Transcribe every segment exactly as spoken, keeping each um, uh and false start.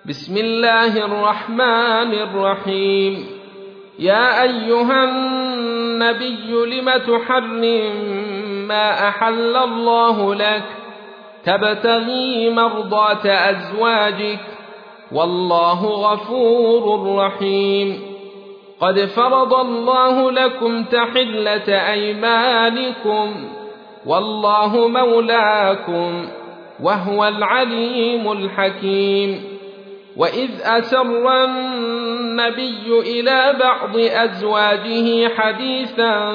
بسم الله الرحمن الرحيم. يا أيها النبي لم تحرم ما أحل الله لك تبتغي مرضات أزواجك والله غفور رحيم. قد فرض الله لكم تحلة أيمانكم والله مولاكم وهو العليم الحكيم. وإذ أسر النبي إلى بعض أزواجه حديثا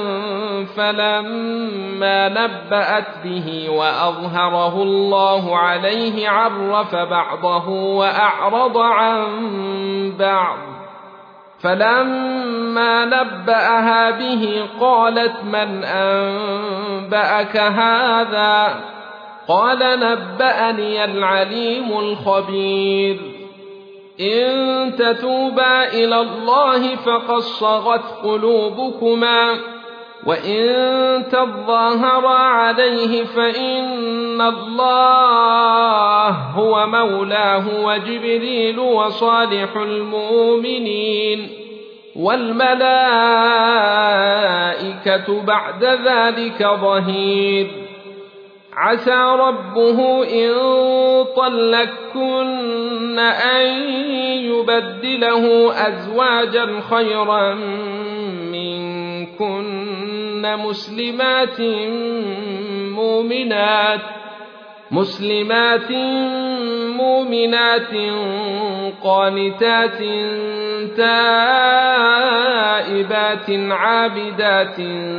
فلما نبأت به وأظهره الله عليه عرف بعضه وأعرض عن بعض، فلما نبأها به قالت من أنبأك هذا؟ قال نبأني العليم الخبير. إن تتوبا إلى الله فقد صغت قلوبكما وإن تظاهرا عليه فإن الله هو مولاه وجبريل وصالح المؤمنين والملائكة بعد ذلك ظهير. عسى ربه إن طلقكن أن يبدله أزواجا خيرا منكن مسلمات مؤمنات مسلمات مؤمنات قانتات تائبات عابدات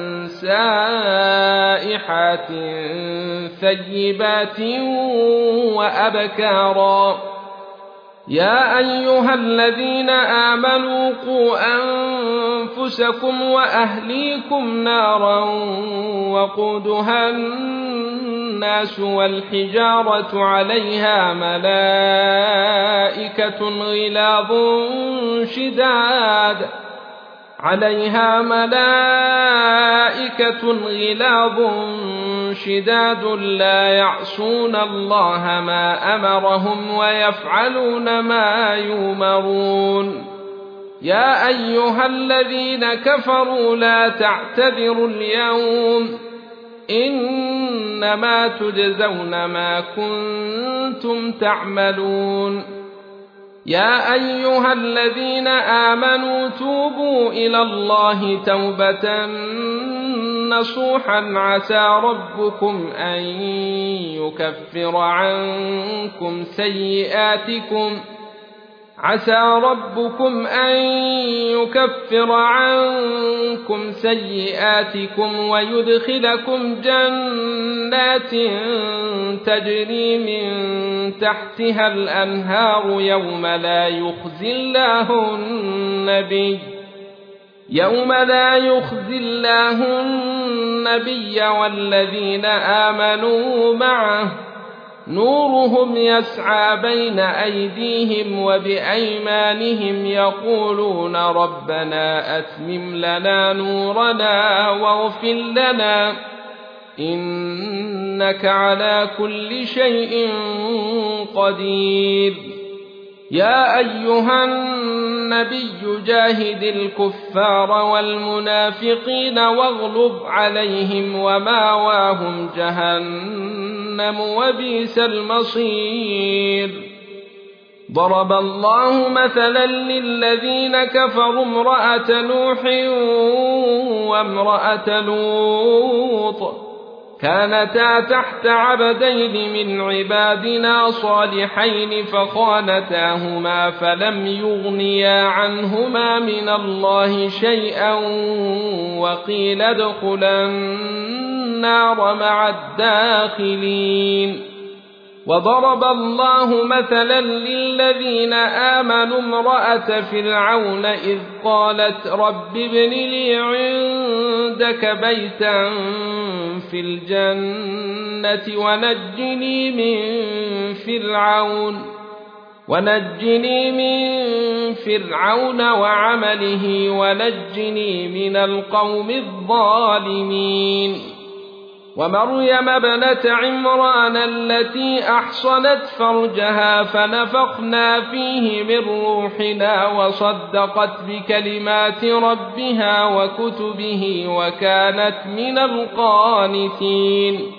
سائحات ثيبات وأبكارا. يا أيها الذين آمنوا قوا أنفسكم وأهليكم نارا وقودها الناس والحجارة عليها ملائكة غلاظ شداد عليها ملائكة غلاظ شداد لا يعصون الله ما أمرهم ويفعلون ما يؤمرون. يا أيها الذين كفروا لا تعتذروا اليوم إنما تجزون ما كنتم تعملون. يا أيها الذين آمنوا توبوا إلى الله توبة نصوحا عسى ربكم أن يكفر عنكم سيئاتكم عسى ربكم أن يكفر عنكم سيئاتكم ويدخلكم جنات تجري من تحتها الأنهار يوم لا يخزي الله النبي يوم لا يخزي الله النبي والذين آمنوا معه نورهم يسعى بين أيديهم وبأيمانهم يقولون ربنا أتمم لنا نورنا واغفر لنا إنك على كل شيء قدير. يا أيها النبي جاهد الكفار والمنافقين واغلظ عليهم وماواهم جهنم وبئس المصير. ضرب الله مثلا للذين كفروا امرأة نوح وامرأة لوط كانتا تحت عبدين من عبادنا صالحين فخانتاهما فلم يغنيا عنهما من الله شيئا وقيل ادخلا النار مع الداخلين. وضرب الله مثلا للذين آمنوا امرأة فرعون إذ قالت رب ابن لي عندك بيتا في الجنة ونجني من فرعون ونجني من فرعون وعمله ونجني من القوم الظالمين. ومريم ابنة عمران التي أحصنت فرجها فنفخنا فيه من روحنا وصدقت بكلمات ربها وكتبه وكانت من القانتين